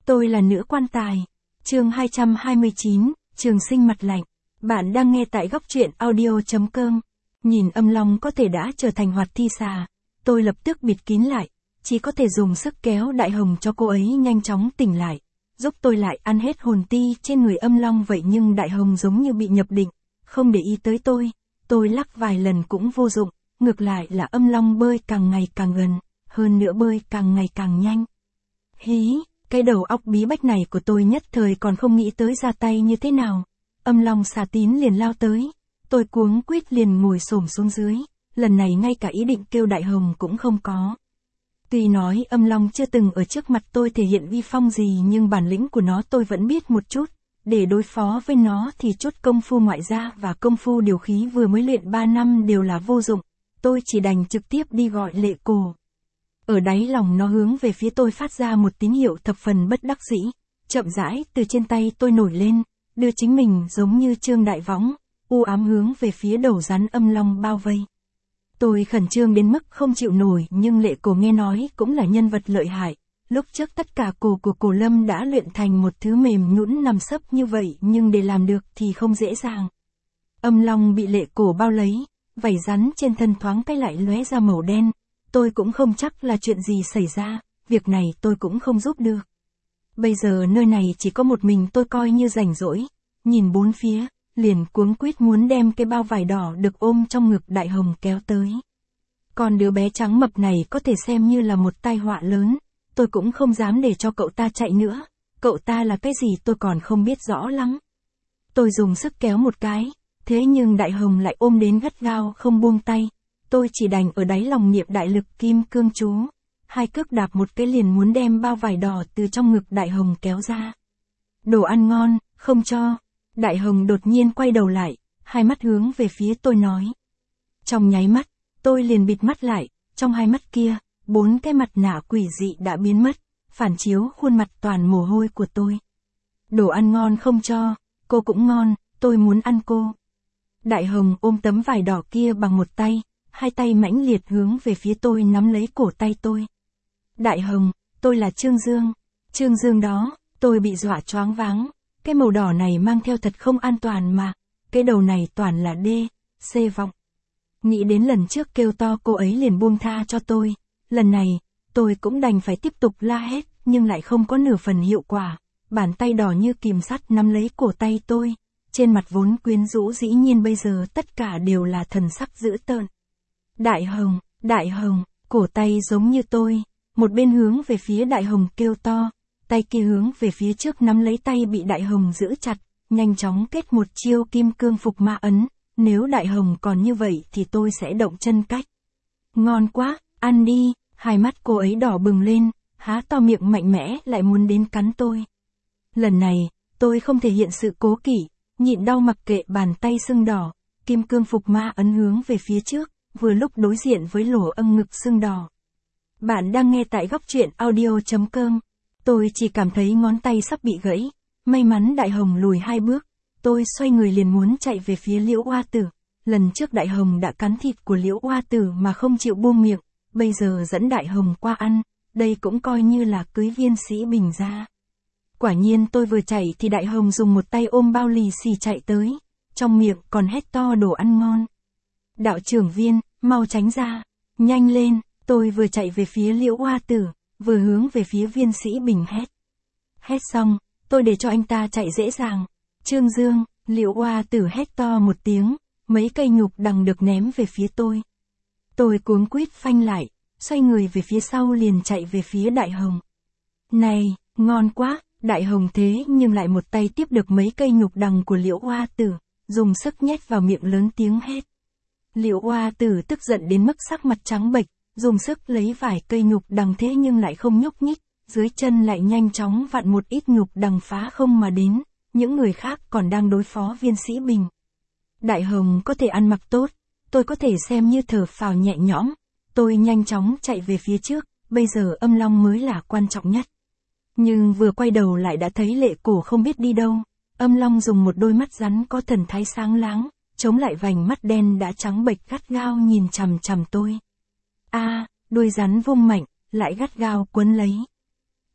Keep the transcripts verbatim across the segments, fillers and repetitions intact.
Tôi là nữ quan tài. Chương hai trăm hai mươi chín, Trường sinh mặt lạnh. Bạn đang nghe tại góc truyện audio chấm com. Nhìn âm long có thể đã trở thành hoạt thi xà, tôi lập tức bịt kín lại, chỉ có thể dùng sức kéo Đại Hồng cho cô ấy nhanh chóng tỉnh lại, giúp tôi lại ăn hết hồn ti trên người âm long. Vậy nhưng Đại Hồng giống như bị nhập định, không để ý tới tôi, tôi lắc vài lần cũng vô dụng, ngược lại là âm long bơi càng ngày càng gần, hơn nữa bơi càng ngày càng nhanh. Hí, cái đầu óc bí bách này của tôi nhất thời còn không nghĩ tới ra tay như thế nào. Âm long xà tín liền lao tới, tôi cuống quýt liền ngồi xổm xuống dưới, lần này ngay cả ý định kêu Đại Hồng cũng không có. Tuy nói âm long chưa từng ở trước mặt tôi thể hiện uy phong gì nhưng bản lĩnh của nó tôi vẫn biết một chút, để đối phó với nó thì chút công phu ngoại gia và công phu điều khí vừa mới luyện ba năm đều là vô dụng, tôi chỉ đành trực tiếp đi gọi Lệ Cổ. Ở đáy lòng nó hướng về phía tôi phát ra một tín hiệu thập phần bất đắc dĩ, chậm rãi từ trên tay tôi nổi lên, đưa chính mình giống như trương đại võng, u ám hướng về phía đầu rắn âm long bao vây. Tôi khẩn trương đến mức không chịu nổi nhưng Lệ Cổ nghe nói cũng là nhân vật lợi hại, lúc trước tất cả cổ của Cổ Lâm đã luyện thành một thứ mềm nhũn nằm sấp như vậy nhưng để làm được thì không dễ dàng. Âm long bị Lệ Cổ bao lấy, vảy rắn trên thân thoáng cái lại lóe ra màu đen. Tôi cũng không chắc là chuyện gì xảy ra, việc này tôi cũng không giúp được. Bây giờ nơi này chỉ có một mình tôi coi như rảnh rỗi, nhìn bốn phía, liền cuống quýt muốn đem cái bao vải đỏ được ôm trong ngực Đại Hồng kéo tới. Còn đứa bé trắng mập này có thể xem như là một tai họa lớn, tôi cũng không dám để cho cậu ta chạy nữa, cậu ta là cái gì tôi còn không biết rõ lắm. Tôi dùng sức kéo một cái, thế nhưng Đại Hồng lại ôm đến gắt gao không buông tay. Tôi chỉ đành ở đáy lòng niệm đại lực kim cương chú, hai cước đạp một cái liền muốn đem bao vải đỏ từ trong ngực Đại Hồng kéo ra. Đồ ăn ngon, không cho. Đại Hồng đột nhiên quay đầu lại, hai mắt hướng về phía tôi nói. Trong nháy mắt, tôi liền bịt mắt lại, trong hai mắt kia, bốn cái mặt nạ quỷ dị đã biến mất, phản chiếu khuôn mặt toàn mồ hôi của tôi. Đồ ăn ngon không cho, cô cũng ngon, tôi muốn ăn cô. Đại Hồng ôm tấm vải đỏ kia bằng một tay, hai tay mãnh liệt hướng về phía tôi nắm lấy cổ tay tôi. Đại Hồng, tôi là Trương Dương. Trương Dương đó, tôi bị dọa choáng váng. Cái màu đỏ này mang theo thật không an toàn mà. Cái đầu này toàn là D, C vọng. Nghĩ đến lần trước kêu to cô ấy liền buông tha cho tôi. Lần này, tôi cũng đành phải tiếp tục la hết, nhưng lại không có nửa phần hiệu quả. Bàn tay đỏ như kìm sắt nắm lấy cổ tay tôi. Trên mặt vốn quyến rũ dĩ nhiên bây giờ tất cả đều là thần sắc dữ tợn. Đại Hồng, Đại Hồng, cổ tay giống như tôi, một bên hướng về phía Đại Hồng kêu to, tay kia hướng về phía trước nắm lấy tay bị Đại Hồng giữ chặt, nhanh chóng kết một chiêu kim cương phục ma ấn, nếu Đại Hồng còn như vậy thì tôi sẽ động chân cách. Ngon quá, ăn đi, hai mắt cô ấy đỏ bừng lên, há to miệng mạnh mẽ lại muốn đến cắn tôi. Lần này, tôi không thể hiện sự cố kỵ, nhịn đau mặc kệ bàn tay sưng đỏ, kim cương phục ma ấn hướng về phía trước. Vừa lúc đối diện với lỗ âng ngực sưng đỏ. Bạn đang nghe tại góc truyện audio chấm com. Tôi chỉ cảm thấy ngón tay sắp bị gãy. May mắn Đại Hồng lùi hai bước. Tôi xoay người liền muốn chạy về phía Liễu Oa Tử. Lần trước Đại Hồng đã cắn thịt của Liễu Oa Tử mà không chịu buông miệng. Bây giờ dẫn Đại Hồng qua ăn. Đây cũng coi như là cưới viên sĩ Bình ra. Quả nhiên tôi vừa chạy thì Đại Hồng dùng một tay ôm bao lì xì chạy tới. Trong miệng còn hét to đồ ăn ngon. Đạo trưởng Viên, mau tránh ra, nhanh lên, tôi vừa chạy về phía Liễu Oa Tử, vừa hướng về phía viên sĩ Bình hét. Hét xong, tôi để cho anh ta chạy dễ dàng. Trương Dương, Liễu Oa Tử hét to một tiếng, mấy cây nhục đằng được ném về phía tôi. Tôi cuống quýt phanh lại, xoay người về phía sau liền chạy về phía Đại Hồng. Này, ngon quá, Đại Hồng thế nhưng lại một tay tiếp được mấy cây nhục đằng của Liễu Oa Tử, dùng sức nhét vào miệng lớn tiếng hét. Liễu Oa Tử tức giận đến mức sắc mặt trắng bệch, dùng sức lấy vài cây nhục đằng thế nhưng lại không nhúc nhích, dưới chân lại nhanh chóng vặn một ít nhục đằng phá không mà đến, những người khác còn đang đối phó viên sĩ Bình. Đại Hồng có thể ăn mặc tốt, tôi có thể xem như thở phào nhẹ nhõm, tôi nhanh chóng chạy về phía trước, bây giờ âm long mới là quan trọng nhất. Nhưng vừa quay đầu lại đã thấy Lệ Cổ không biết đi đâu, âm long dùng một đôi mắt rắn có thần thái sáng láng. Chống lại vành mắt đen đã trắng bệch gắt gao nhìn chằm chằm tôi. A, à, đuôi rắn vung mạnh, lại gắt gao quấn lấy.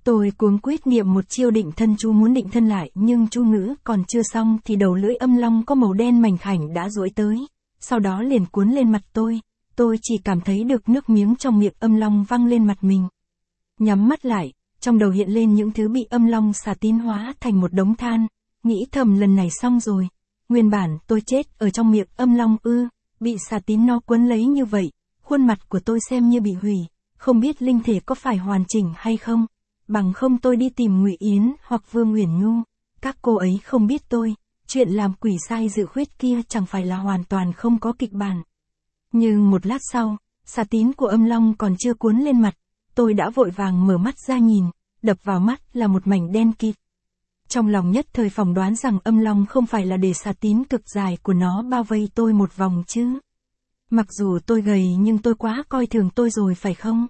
Tôi cuống quýt niệm một chiêu định thân chú muốn định thân lại, nhưng chú ngữ còn chưa xong thì đầu lưỡi âm long có màu đen mảnh khảnh đã duỗi tới, sau đó liền cuốn lên mặt tôi, tôi chỉ cảm thấy được nước miếng trong miệng âm long văng lên mặt mình. Nhắm mắt lại, trong đầu hiện lên những thứ bị âm long xà tín hóa thành một đống than, nghĩ thầm lần này xong rồi, nguyên bản tôi chết ở trong miệng âm long ư, bị xà tín nó quấn lấy như vậy, khuôn mặt của tôi xem như bị hủy, không biết linh thể có phải hoàn chỉnh hay không. Bằng không tôi đi tìm Ngụy Yến hoặc Vương Uyển Nhu, các cô ấy không biết tôi, chuyện làm quỷ sai dự khuyết kia chẳng phải là hoàn toàn không có kịch bản. Nhưng một lát sau, xà tín của âm long còn chưa cuốn lên mặt, tôi đã vội vàng mở mắt ra nhìn, đập vào mắt là một mảnh đen kịt. Trong lòng nhất thời phỏng đoán rằng âm long không phải là để xà tín cực dài của nó bao vây tôi một vòng chứ. Mặc dù tôi gầy nhưng tôi quá coi thường tôi rồi phải không?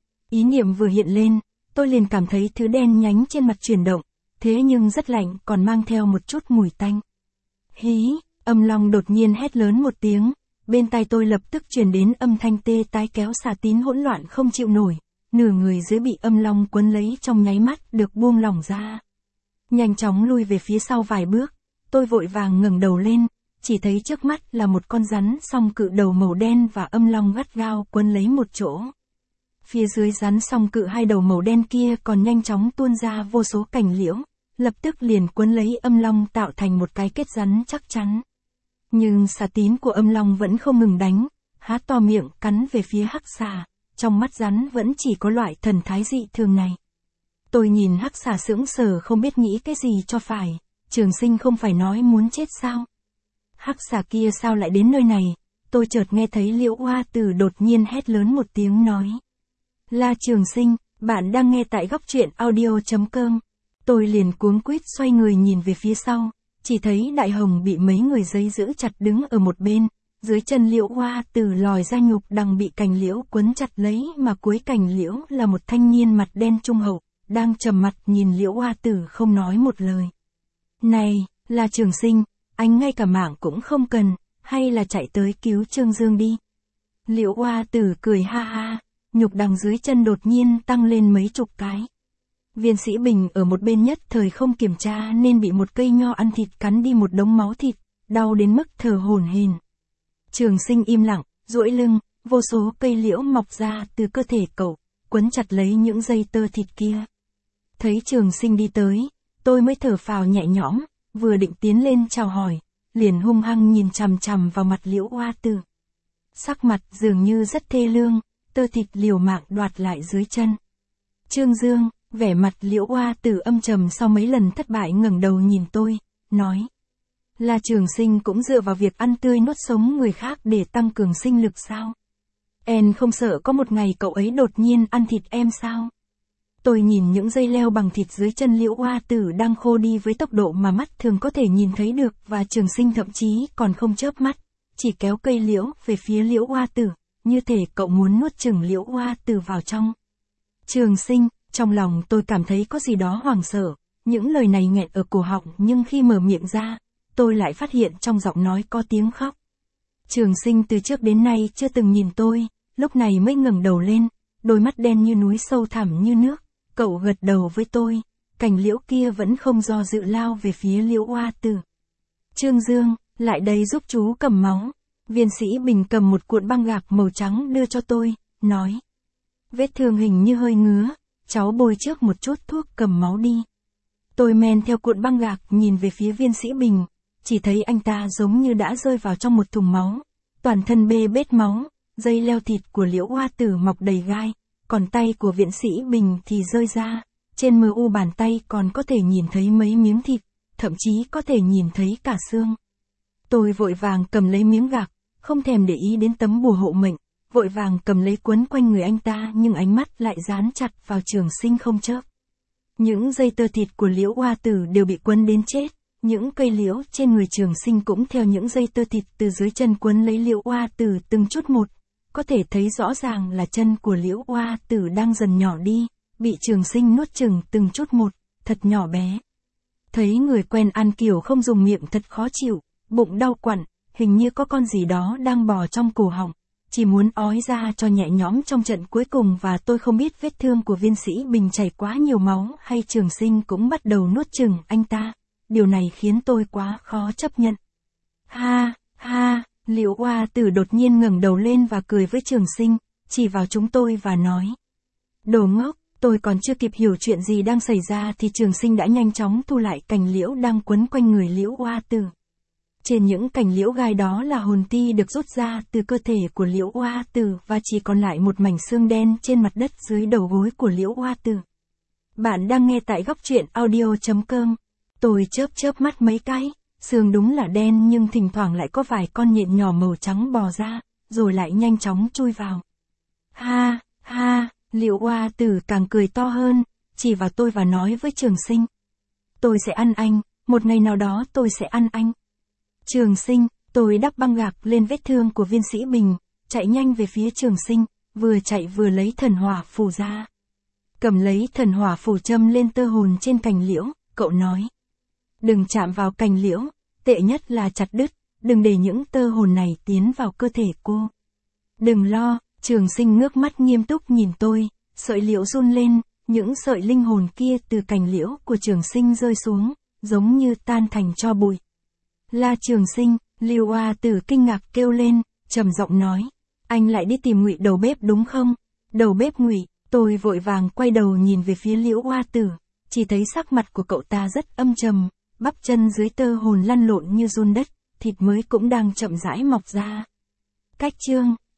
Ý niệm vừa hiện lên, tôi liền cảm thấy thứ đen nhánh trên mặt chuyển động, thế nhưng rất lạnh còn mang theo một chút mùi tanh. Hí, âm long đột nhiên hét lớn một tiếng, bên tai tôi lập tức truyền đến âm thanh tê tai kéo xà tín hỗn loạn không chịu nổi, nửa người dưới bị âm long quấn lấy trong nháy mắt được buông lỏng ra. Nhanh chóng lui về phía sau vài bước, tôi vội vàng ngẩng đầu lên, chỉ thấy trước mắt là một con rắn song cự đầu màu đen và âm long gắt gao quấn lấy một chỗ. Phía dưới rắn song cự hai đầu màu đen kia còn nhanh chóng tuôn ra vô số cành liễu, lập tức liền quấn lấy âm long tạo thành một cái kết rắn chắc chắn. Nhưng xà tín của âm long vẫn không ngừng đánh, há to miệng cắn về phía hắc xà, trong mắt rắn vẫn chỉ có loại thần thái dị thường này. Tôi nhìn hắc xà sững sờ không biết nghĩ cái gì cho phải, Trường Sinh không phải nói muốn chết sao? Hắc xà kia sao lại đến nơi này? Tôi chợt nghe thấy Liễu Hoa Tử đột nhiên hét lớn một tiếng nói. La Trường Sinh, bạn đang nghe tại góc truyện audio chấm com. Tôi liền cuống quýt xoay người nhìn về phía sau, chỉ thấy Đại Hồng bị mấy người giấy giữ chặt đứng ở một bên, dưới chân Liễu Hoa Tử lòi ra nhục đằng bị cành liễu quấn chặt lấy, mà cuối cành liễu là một thanh niên mặt đen trung hậu, đang trầm mặt nhìn Liễu Hoa Tử không nói một lời. Này, La Trường Sinh, anh ngay cả mạng cũng không cần, hay là chạy tới cứu Trương Dương đi. Liễu Hoa Tử cười ha ha, nhục đằng dưới chân đột nhiên tăng lên mấy chục cái. Viên Sĩ Bình ở một bên nhất thời không kiểm tra nên bị một cây nho ăn thịt cắn đi một đống máu thịt, đau đến mức thở hổn hển. Trường Sinh im lặng, duỗi lưng, vô số cây liễu mọc ra từ cơ thể cậu, quấn chặt lấy những dây tơ thịt kia. Thấy Trường Sinh đi tới, tôi mới thở phào nhẹ nhõm, vừa định tiến lên chào hỏi, liền hung hăng nhìn chằm chằm vào mặt Liễu Hoa Tử. Sắc mặt dường như rất thê lương, tơ thịt liều mạng đoạt lại dưới chân. Trương Dương, vẻ mặt Liễu Hoa Tử âm trầm sau mấy lần thất bại ngẩng đầu nhìn tôi, nói. Là Trường Sinh cũng dựa vào việc ăn tươi nuốt sống người khác để tăng cường sinh lực sao? Em không sợ có một ngày cậu ấy đột nhiên ăn thịt em sao? Tôi nhìn những dây leo bằng thịt dưới chân Liễu Hoa Tử đang khô đi với tốc độ mà mắt thường có thể nhìn thấy được, và Trường Sinh thậm chí còn không chớp mắt, chỉ kéo cây liễu về phía Liễu Hoa Tử, như thể cậu muốn nuốt chửng Liễu Hoa Tử vào trong. Trường Sinh, trong lòng tôi cảm thấy có gì đó hoảng sợ, những lời này nghẹn ở cổ họng, nhưng khi mở miệng ra, tôi lại phát hiện trong giọng nói có tiếng khóc. Trường Sinh từ trước đến nay chưa từng nhìn tôi, lúc này mới ngẩng đầu lên, đôi mắt đen như núi sâu thẳm như nước. Cậu gật đầu với tôi, cành liễu kia vẫn không do dự lao về phía Liễu Hoa Tử. Trương Dương, lại đây giúp chú cầm máu. Viên Sĩ Bình cầm một cuộn băng gạc màu trắng đưa cho tôi, nói. Vết thương hình như hơi ngứa, cháu bôi trước một chút thuốc cầm máu đi. Tôi men theo cuộn băng gạc nhìn về phía Viên Sĩ Bình, chỉ thấy anh ta giống như đã rơi vào trong một thùng máu, toàn thân bê bết máu, dây leo thịt của Liễu Hoa Tử mọc đầy gai. Còn tay của Viện Sĩ Bình thì rơi ra, trên mờ u bàn tay còn có thể nhìn thấy mấy miếng thịt, thậm chí có thể nhìn thấy cả xương. Tôi vội vàng cầm lấy miếng gạc, không thèm để ý đến tấm bùa hộ mệnh, vội vàng cầm lấy quấn quanh người anh ta, nhưng ánh mắt lại dán chặt vào Trường Sinh không chớp. Những dây tơ thịt của Liễu Hoa Tử đều bị quấn đến chết, những cây liễu trên người Trường Sinh cũng theo những dây tơ thịt từ dưới chân quấn lấy Liễu Hoa Tử từng chút một. Có thể thấy rõ ràng là chân của Liễu Hoa Tử đang dần nhỏ đi, bị Trường Sinh nuốt chửng từng chút một, thật nhỏ bé. Thấy người quen ăn kiểu không dùng miệng thật khó chịu, bụng đau quặn, hình như có con gì đó đang bò trong cổ họng. chỉ muốn ói ra cho nhẹ nhõm trong trận cuối cùng và tôi không biết vết thương của viên sĩ Bình chảy quá nhiều máu hay Trường Sinh cũng bắt đầu nuốt chửng anh ta. Điều này khiến tôi quá khó chấp nhận. Ha, ha, Liễu Oa Tử đột nhiên ngẩng đầu lên và cười với Trường Sinh, chỉ vào chúng tôi và nói. Đồ ngốc, tôi còn chưa kịp hiểu chuyện gì đang xảy ra thì Trường Sinh đã nhanh chóng thu lại cành liễu đang quấn quanh người Liễu Oa Tử. Trên những cành liễu gai đó là hồn ti được rút ra từ cơ thể của Liễu Oa Tử và chỉ còn lại một mảnh xương đen trên mặt đất dưới đầu gối của Liễu Oa Tử. Bạn đang nghe tại góc truyện audio chấm com. Tôi chớp chớp mắt mấy cái, xương đúng là đen nhưng thỉnh thoảng lại có vài con nhện nhỏ màu trắng bò ra, rồi lại nhanh chóng chui vào. Ha, ha, Liễu Oa Tử càng cười to hơn, chỉ vào tôi và nói với Trường Sinh. Tôi sẽ ăn anh, một ngày nào đó tôi sẽ ăn anh. Trường Sinh, tôi đắp băng gạc lên vết thương của viên sĩ Bình, chạy nhanh về phía Trường Sinh, vừa chạy vừa lấy thần hỏa phù ra. Cầm lấy thần hỏa phù châm lên tơ hồn trên cành liễu, cậu nói. Đừng chạm vào cành liễu, tệ nhất là chặt đứt, đừng để những tơ hồn này tiến vào cơ thể cô. Đừng lo, Trường Sinh ngước mắt nghiêm túc nhìn tôi, sợi liễu run lên, những sợi linh hồn kia từ cành liễu của Trường Sinh rơi xuống, giống như tan thành tro bụi. La Trường Sinh, Liễu Oa Tử kinh ngạc kêu lên, trầm giọng nói. Anh lại đi tìm Ngụy đầu bếp đúng không? Đầu bếp Ngụy, tôi vội vàng quay đầu nhìn về phía Liễu Oa Tử, chỉ thấy sắc mặt của cậu ta rất âm trầm, bắp chân dưới tơ hồn lăn lộn như giun đất, thịt mới cũng đang chậm rãi mọc ra. Cách chương